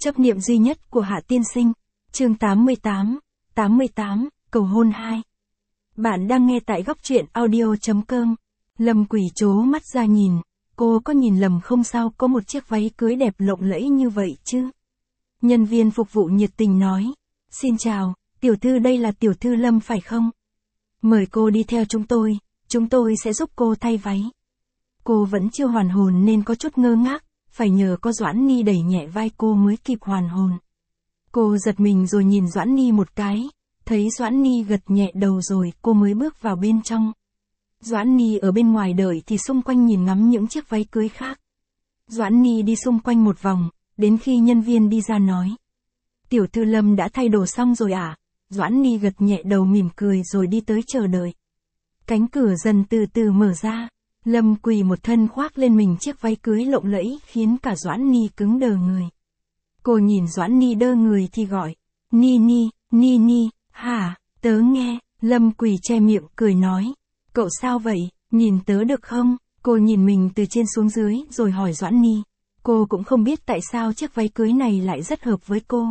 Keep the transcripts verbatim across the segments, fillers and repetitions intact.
Chấp niệm duy nhất của Hạ tiên sinh. Chương tám mươi tám, tám mươi tám, cầu hôn hai. Bạn đang nghe tại góc truyện audio chấm com. Lâm Quỳ trố mắt ra nhìn, cô có nhìn lầm không sao, có một chiếc váy cưới đẹp lộng lẫy như vậy chứ. Nhân viên phục vụ nhiệt tình nói, xin chào, tiểu thư, đây là tiểu thư Lâm phải không? Mời cô đi theo chúng tôi, chúng tôi sẽ giúp cô thay váy. Cô vẫn chưa hoàn hồn nên có chút ngơ ngác, phải nhờ có Doãn Ni đẩy nhẹ vai cô mới kịp hoàn hồn. Cô giật mình rồi nhìn Doãn Ni một cái, thấy Doãn Ni gật nhẹ đầu rồi cô mới bước vào bên trong. Doãn Ni ở bên ngoài đợi thì xung quanh nhìn ngắm những chiếc váy cưới khác. Doãn Ni đi xung quanh một vòng, đến khi nhân viên đi ra nói. Tiểu thư Lâm đã thay đồ xong rồi à? Doãn Ni gật nhẹ đầu mỉm cười rồi đi tới chờ đợi. Cánh cửa dần từ từ mở ra. Lâm Quỳ một thân khoác lên mình chiếc váy cưới lộng lẫy khiến cả Doãn Ni cứng đờ người. Cô nhìn Doãn Ni đơ người thì gọi. Ni Ni, Ni Ni, hả, tớ nghe. Lâm Quỳ che miệng cười nói. Cậu sao vậy, nhìn tớ được không? Cô nhìn mình từ trên xuống dưới rồi hỏi Doãn Ni. Cô cũng không biết tại sao chiếc váy cưới này lại rất hợp với cô.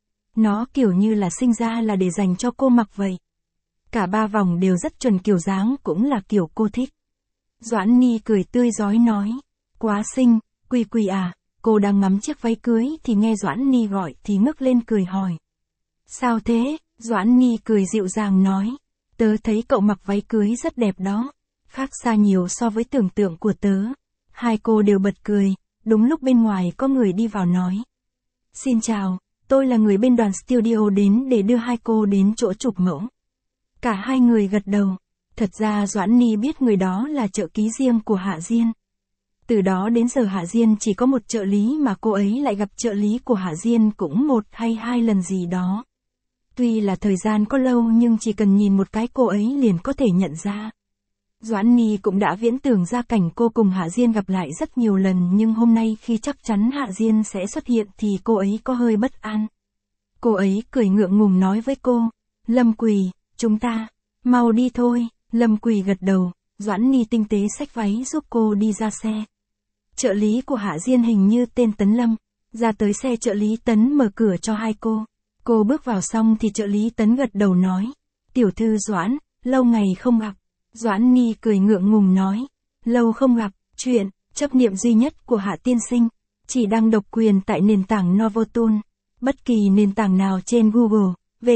Nó kiểu như là sinh ra là để dành cho cô mặc vậy. Cả ba vòng đều rất chuẩn, kiểu dáng cũng là kiểu cô thích. Doãn Ni cười tươi rói nói. Quá xinh, Quỳ Quỳ à. Cô đang ngắm chiếc váy cưới thì nghe Doãn Ni gọi thì ngước lên cười hỏi. Sao thế? Doãn Ni cười dịu dàng nói. Tớ thấy cậu mặc váy cưới rất đẹp đó. Khác xa nhiều so với tưởng tượng của tớ. Hai cô đều bật cười. Đúng lúc bên ngoài có người đi vào nói. Xin chào, tôi là người bên đoàn studio đến để đưa hai cô đến chỗ chụp mẫu. Cả hai người gật đầu. Thật ra Doãn Ni biết người đó là trợ lý riêng của Hạ Diên. Từ đó đến giờ Hạ Diên chỉ có một trợ lý mà cô ấy lại gặp trợ lý của Hạ Diên cũng một hay hai lần gì đó. Tuy là thời gian có lâu nhưng chỉ cần nhìn một cái cô ấy liền có thể nhận ra. Doãn Ni cũng đã viễn tưởng ra cảnh cô cùng Hạ Diên gặp lại rất nhiều lần, nhưng hôm nay khi chắc chắn Hạ Diên sẽ xuất hiện thì cô ấy có hơi bất an. Cô ấy cười ngượng ngùng nói với cô. Lâm Quỳ, chúng ta, mau đi thôi. Lâm Quỳ gật đầu, Doãn Ni tinh tế xách váy giúp cô đi ra xe. Trợ lý của Hạ Diên hình như tên Tấn Lâm, ra tới xe trợ lý Tấn mở cửa cho hai cô. Cô bước vào xong thì trợ lý Tấn gật đầu nói. Tiểu thư Doãn, lâu ngày không gặp. Doãn Ni cười ngượng ngùng nói. Lâu không gặp, chuyện, chấp niệm duy nhất của Hạ tiên sinh, chỉ đang độc quyền tại nền tảng Novotool. Bất kỳ nền tảng nào trên Google, W,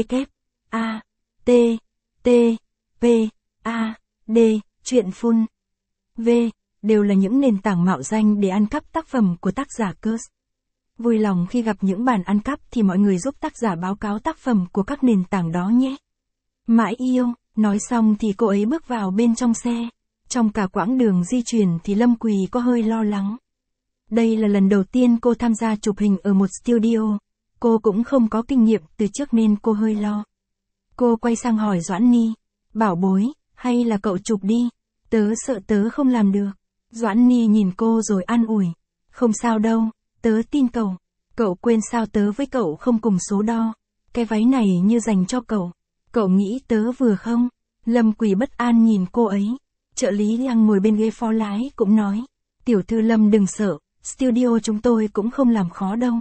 A, T, T, P, A, D, Truyện Phun, V, đều là những nền tảng mạo danh để ăn cắp tác phẩm của tác giả Curse. Vui lòng khi gặp những bản ăn cắp thì mọi người giúp tác giả báo cáo tác phẩm của các nền tảng đó nhé. Mãi yêu, nói xong thì cô ấy bước vào bên trong xe. Trong cả quãng đường di chuyển thì Lâm Quỳ có hơi lo lắng. Đây là lần đầu tiên cô tham gia chụp hình ở một studio. Cô cũng không có kinh nghiệm từ trước nên cô hơi lo. Cô quay sang hỏi Doãn Ni. Bảo bối, hay là cậu chụp đi, tớ sợ tớ không làm được. Doãn Ni nhìn cô rồi an ủi. Không sao đâu, tớ tin cậu. Cậu quên sao tớ với cậu không cùng số đo. Cái váy này như dành cho cậu. Cậu nghĩ tớ vừa không? Lâm Quỳ bất an nhìn cô ấy. Trợ lý đang ngồi bên ghế phó lái cũng nói. Tiểu thư Lâm đừng sợ, studio chúng tôi cũng không làm khó đâu.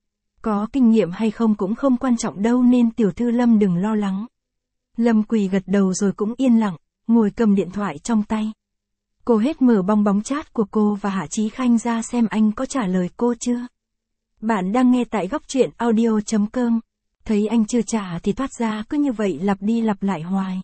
Có kinh nghiệm hay không cũng không quan trọng đâu nên tiểu thư Lâm đừng lo lắng. Lâm Quỳ gật đầu rồi cũng yên lặng, ngồi cầm điện thoại trong tay. Cô hết mở bong bóng chat của cô và Hạ Chí Khanh ra xem anh có trả lời cô chưa. Bạn đang nghe tại góc truyện audio chấm com. Thấy anh chưa trả thì thoát ra cứ như vậy lặp đi lặp lại hoài.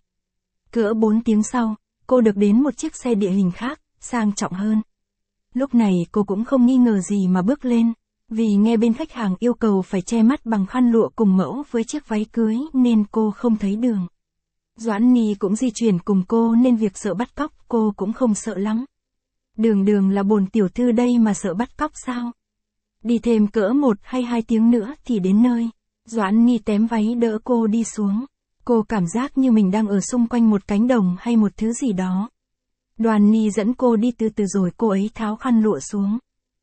Cỡ bốn tiếng sau, cô được đến một chiếc xe địa hình khác, sang trọng hơn. Lúc này cô cũng không nghi ngờ gì mà bước lên, vì nghe bên khách hàng yêu cầu phải che mắt bằng khăn lụa cùng mẫu với chiếc váy cưới nên cô không thấy đường. Doãn Ni cũng di chuyển cùng cô nên việc sợ bắt cóc cô cũng không sợ lắm. Đường đường là bồn tiểu thư đây mà sợ bắt cóc sao? Đi thêm cỡ một hay hai tiếng nữa thì đến nơi. Doãn Ni tém váy đỡ cô đi xuống. Cô cảm giác như mình đang ở xung quanh một cánh đồng hay một thứ gì đó. Đoàn Ni dẫn cô đi từ từ rồi cô ấy tháo khăn lụa xuống.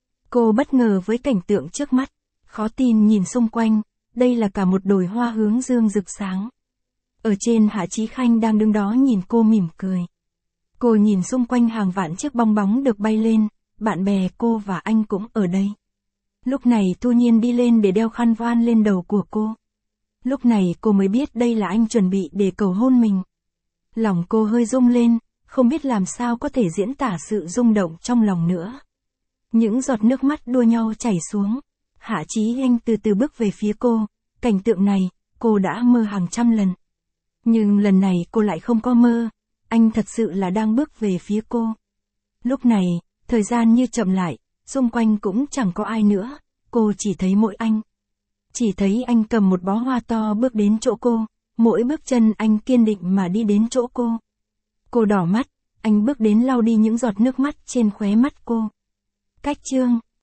Cô bất ngờ với cảnh tượng trước mắt. Khó tin nhìn xung quanh, đây là cả một đồi hoa hướng dương rực sáng. Ở trên Hạ Chí Khanh đang đứng đó nhìn cô mỉm cười. Cô nhìn xung quanh hàng vạn chiếc bong bóng được bay lên, bạn bè cô và anh cũng ở đây. Lúc này Thu Nhiên đi lên để đeo khăn voan lên đầu của cô. Lúc này cô mới biết đây là anh chuẩn bị để cầu hôn mình. Lòng cô hơi rung lên, không biết làm sao có thể diễn tả sự rung động trong lòng nữa. Những giọt nước mắt đua nhau chảy xuống. Hạ Chí Anh từ từ bước về phía cô. Cảnh tượng này, cô đã mơ hàng trăm lần. Nhưng lần này cô lại không có mơ. Anh thật sự là đang bước về phía cô. Lúc này, thời gian như chậm lại, xung quanh cũng chẳng có ai nữa. Cô chỉ thấy mỗi anh. Chỉ thấy anh cầm một bó hoa to bước đến chỗ cô. Mỗi bước chân anh kiên định mà đi đến chỗ cô. Cô đỏ mắt, anh bước đến lau đi những giọt nước mắt trên khóe mắt cô. Cách chương